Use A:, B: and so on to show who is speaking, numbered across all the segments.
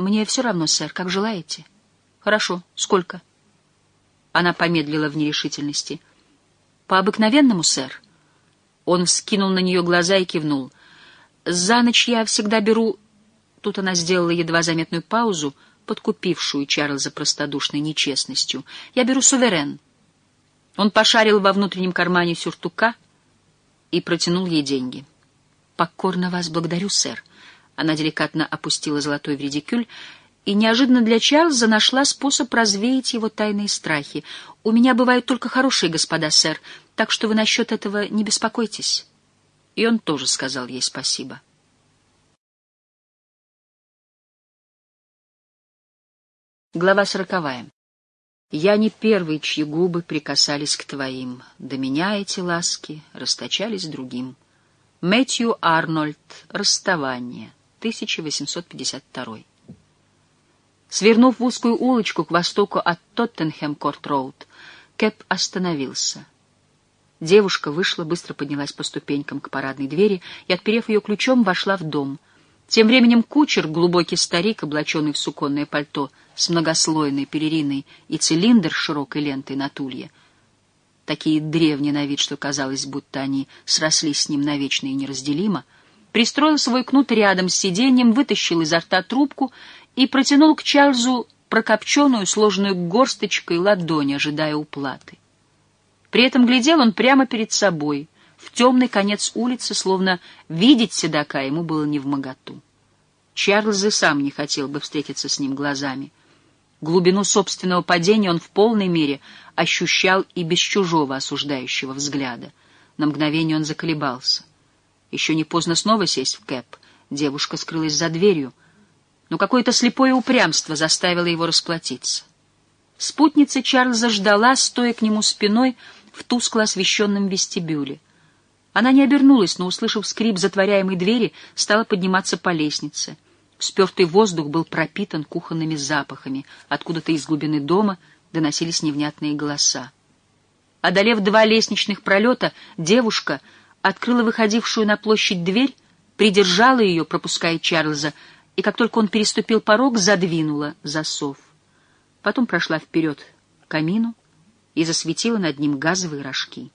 A: Мне все равно, сэр, как желаете. Хорошо. Сколько? Она помедлила в нерешительности. По обыкновенному, сэр. Он вскинул на нее глаза и кивнул. За ночь я всегда беру... Тут она сделала едва заметную паузу, подкупившую Чарльза простодушной нечестностью. Я беру суверен. Он пошарил во внутреннем кармане сюртука и протянул ей деньги. «Покорно вас благодарю, сэр». Она деликатно опустила золотой в редикюль и неожиданно для Чарльза нашла способ развеять его тайные страхи. «У меня бывают только хорошие господа, сэр, так что вы насчет этого не беспокойтесь». И он тоже сказал ей спасибо. Глава 40. «Я не первый, чьи губы прикасались к твоим. До меня эти ласки расточались другим». Мэтью Арнольд. Расставание. 1852. Свернув в узкую улочку к востоку от Тоттенхэм-Корт-Роуд, Кэп остановился. Девушка вышла, быстро поднялась по ступенькам к парадной двери и, отперев ее ключом, вошла в дом. Тем временем кучер, глубокий старик, облаченный в суконное пальто с многослойной пелериной и цилиндр с широкой лентой на тулье, такие древние на вид, что казалось, будто они срослись с ним навечно и неразделимо, пристроил свой кнут рядом с сиденьем, вытащил изо рта трубку и протянул к Чарльзу прокопченную, сложенную горсточкой ладонь, ожидая уплаты. При этом глядел он прямо перед собой, в темный конец улицы, словно видеть седока ему было невмоготу. Чарльз и сам не хотел бы встретиться с ним глазами. Глубину собственного падения он в полной мере ощущал и без чужого осуждающего взгляда. На мгновение он заколебался. Еще не поздно снова сесть в кэб. Девушка скрылась за дверью, но какое-то слепое упрямство заставило его расплатиться. Спутница Чарльза ждала, стоя к нему спиной в тускло освещенном вестибюле. Она не обернулась, но, услышав скрип затворяемой двери, стала подниматься по лестнице. Спертый воздух был пропитан кухонными запахами. Откуда-то из глубины дома доносились невнятные голоса. Одолев 2 лестничных пролета, девушка открыла выходившую на площадь дверь, придержала ее, пропуская Чарльза, и как только он переступил порог, задвинула засов. Потом прошла вперед к камину и засветила над ним газовые рожки.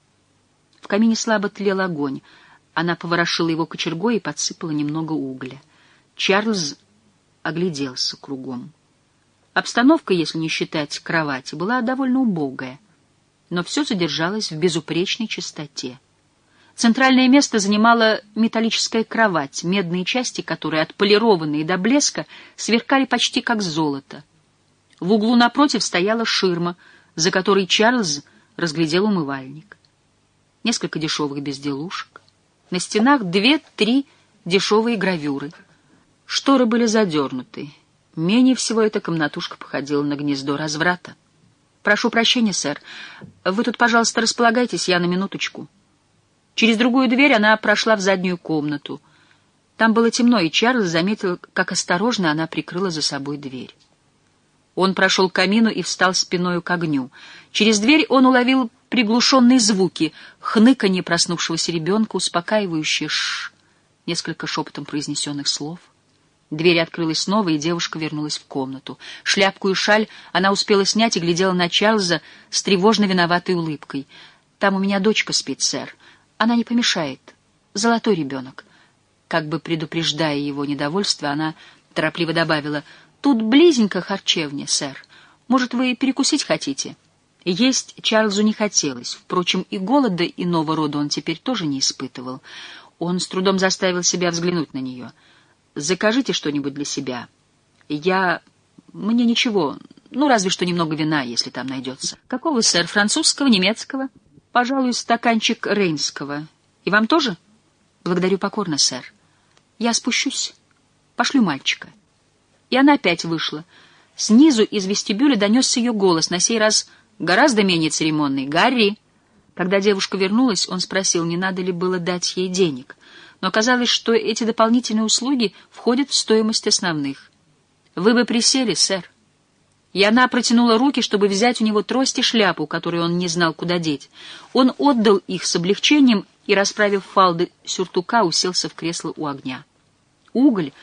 A: В камине слабо тлел огонь. Она поворошила его кочергой и подсыпала немного угля. Чарльз огляделся кругом. Обстановка, если не считать кровати, была довольно убогая, но все содержалось в безупречной чистоте. Центральное место занимала металлическая кровать, медные части которой, отполированные до блеска, сверкали почти как золото. В углу напротив стояла ширма, за которой Чарльз разглядел умывальник. Несколько дешевых безделушек. На стенах 2-3 дешевые гравюры. Шторы были задернуты. Менее всего эта комнатушка походила на гнездо разврата. «Прошу прощения, сэр. Вы тут, пожалуйста, располагайтесь, я на минуточку». Через другую дверь она прошла в заднюю комнату. Там было темно, и Чарльз заметил, как осторожно она прикрыла за собой дверь. Он прошел к камину и встал спиною к огню. Через дверь он уловил приглушенные звуки, хныканье проснувшегося ребенка, успокаивающее «ш», несколько шепотом произнесенных слов. Дверь открылась снова, и девушка вернулась в комнату. Шляпку и шаль она успела снять и глядела на Чарльза с тревожно виноватой улыбкой. «Там у меня дочка спит, сэр. Она не помешает. Золотой ребенок». Как бы предупреждая его недовольство, она торопливо добавила: «Тут близенько харчевня, сэр. Может, вы перекусить хотите?» Есть Чарльзу не хотелось. Впрочем, и голода иного рода он теперь тоже не испытывал. Он с трудом заставил себя взглянуть на нее. «Закажите что-нибудь для себя. Мне ничего, разве что немного вина, если там найдется». «Какого, сэр? Французского, немецкого?» «Пожалуй, стаканчик рейнского. И вам тоже?» «Благодарю покорно, сэр. Я спущусь. Пошлю мальчика». И она опять вышла. Снизу из вестибюля донесся ее голос, на сей раз гораздо менее церемонный. «Гарри!» Когда девушка вернулась, он спросил, не надо ли было дать ей денег. Но оказалось, что эти дополнительные услуги входят в стоимость основных. «Вы бы присели, сэр». И она протянула руки, чтобы взять у него трость и шляпу, которую он не знал, куда деть. Он отдал их с облегчением и, расправив фалды сюртука, уселся в кресло у огня. Уголь,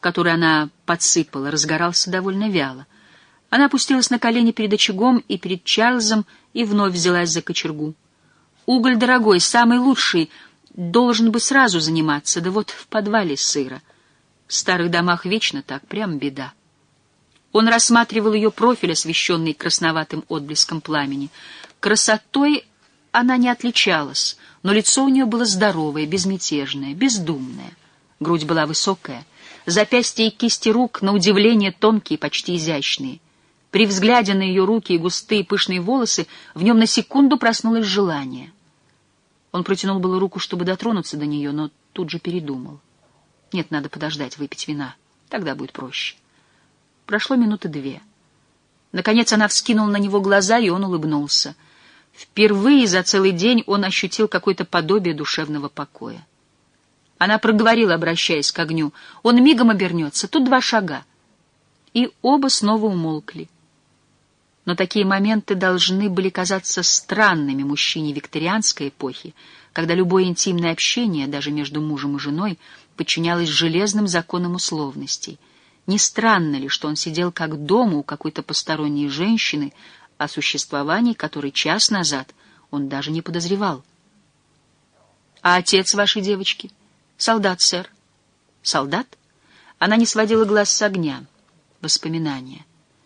A: который она подсыпала, разгорался довольно вяло. Она опустилась на колени перед очагом и перед Чарльзом и вновь взялась за кочергу. «Уголь дорогой, самый лучший, должен бы сразу заниматься, да вот в подвале сыро. В старых домах вечно так, прям беда». Он рассматривал ее профиль, освещенный красноватым отблеском пламени. Красотой она не отличалась, но лицо у нее было здоровое, безмятежное, бездумное. Грудь была высокая, запястья и кисти рук, на удивление, тонкие, почти изящные. При взгляде на ее руки и густые пышные волосы в нем на секунду проснулось желание. Он протянул было руку, чтобы дотронуться до нее, но тут же передумал. Нет, надо подождать, выпить вина. Тогда будет проще. Прошло минуты 2. Наконец она вскинула на него глаза, и он улыбнулся. Впервые за целый день он ощутил какое-то подобие душевного покоя. Она проговорила, обращаясь к огню: «Он мигом обернется, тут 2 шага». И оба снова умолкли. Но такие моменты должны были казаться странными мужчине викторианской эпохи, когда любое интимное общение, даже между мужем и женой, подчинялось железным законам условностей. Не странно ли, что он сидел как дома у какой-то посторонней женщины, о существовании которой час назад он даже не подозревал? «А отец вашей девочки?» «Солдат, сэр». «Солдат?» Она не сводила глаз с огня. Воспоминания.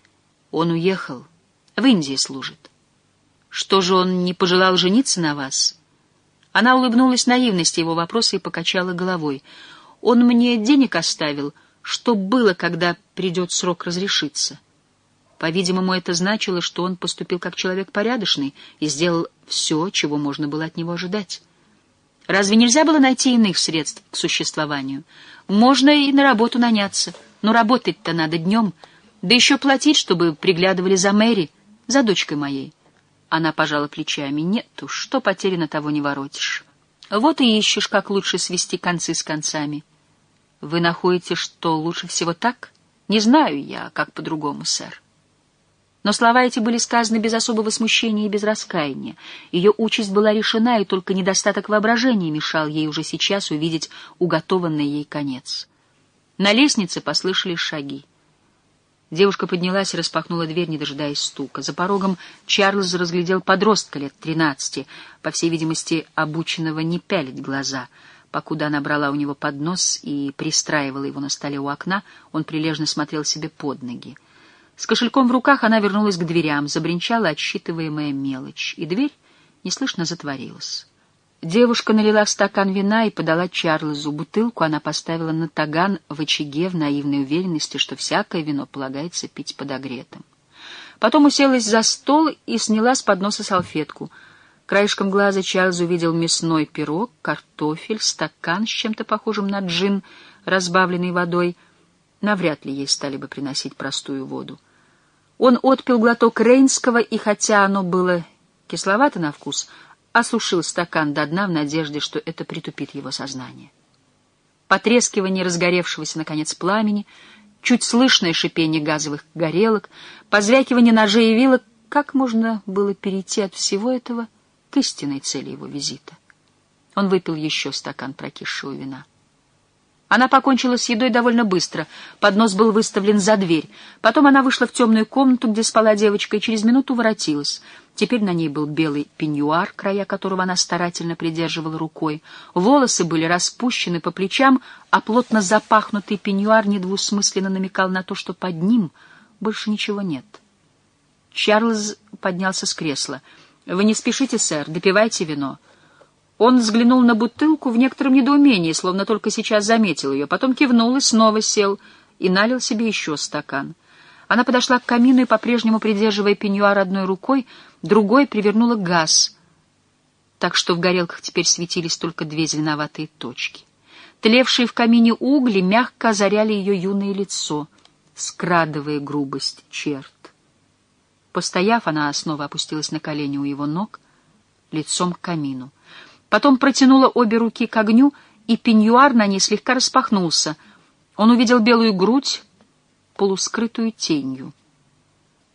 A: «Он уехал. В Индии служит. Что же он не пожелал жениться на вас?» Она улыбнулась наивности его вопроса и покачала головой. «Он мне денег оставил, что было, когда придет срок разрешиться». По-видимому, это значило, что он поступил как человек порядочный и сделал все, чего можно было от него ожидать. Разве нельзя было найти иных средств к существованию? Можно и на работу наняться, но работать-то надо днем, да еще платить, чтобы приглядывали за Мэри, за дочкой моей. Она пожала плечами. Нет уж, что потеряно, того не воротишь. Вот и ищешь, как лучше свести концы с концами. Вы находите, что лучше всего так? Не знаю я, как по-другому, сэр. Но слова эти были сказаны без особого смущения и без раскаяния. Ее участь была решена, и только недостаток воображения мешал ей уже сейчас увидеть уготованный ей конец. На лестнице послышались шаги. Девушка поднялась и распахнула дверь, не дожидаясь стука. За порогом Чарльз разглядел подростка лет 13, по всей видимости, обученного не пялить глаза. Покуда она брала у него поднос и пристраивала его на столе у окна, он прилежно смотрел себе под ноги. С кошельком в руках она вернулась к дверям, забринчала отсчитываемая мелочь, и дверь неслышно затворилась. Девушка налила в стакан вина и подала Чарльзу. Бутылку она поставила на таган в очаге в наивной уверенности, что всякое вино полагается пить подогретым. Потом уселась за стол и сняла с подноса салфетку. Краешком глаза Чарльз увидел мясной пирог, картофель, стакан с чем-то похожим на джин, разбавленный водой. Навряд ли ей стали бы приносить простую воду. Он отпил глоток рейнского, и хотя оно было кисловато на вкус, осушил стакан до дна в надежде, что это притупит его сознание. Потрескивание разгоревшегося, наконец, пламени, чуть слышное шипение газовых горелок, позвякивание ножей и вилок. Как можно было перейти от всего этого к истинной цели его визита? Он выпил еще стакан прокисшего вина. Она покончила с едой довольно быстро. Поднос был выставлен за дверь. Потом она вышла в темную комнату, где спала девочка, и через минуту воротилась. Теперь на ней был белый пеньюар, края которого она старательно придерживала рукой. Волосы были распущены по плечам, а плотно запахнутый пеньюар недвусмысленно намекал на то, что под ним больше ничего нет. Чарльз поднялся с кресла. «Вы не спешите, сэр, допивайте вино». Он взглянул на бутылку в некотором недоумении, словно только сейчас заметил ее, потом кивнул и снова сел, и налил себе еще стакан. Она подошла к камину и, по-прежнему придерживая пеньюар одной рукой, другой привернула газ, так что в горелках теперь светились только 2 зеленоватые точки. Тлевшие в камине угли мягко озаряли ее юное лицо, скрадывая грубость черт. Постояв, она снова опустилась на колени у его ног, лицом к камину. Потом протянула обе руки к огню, и пеньюар на ней слегка распахнулся. Он увидел белую грудь, полускрытую тенью.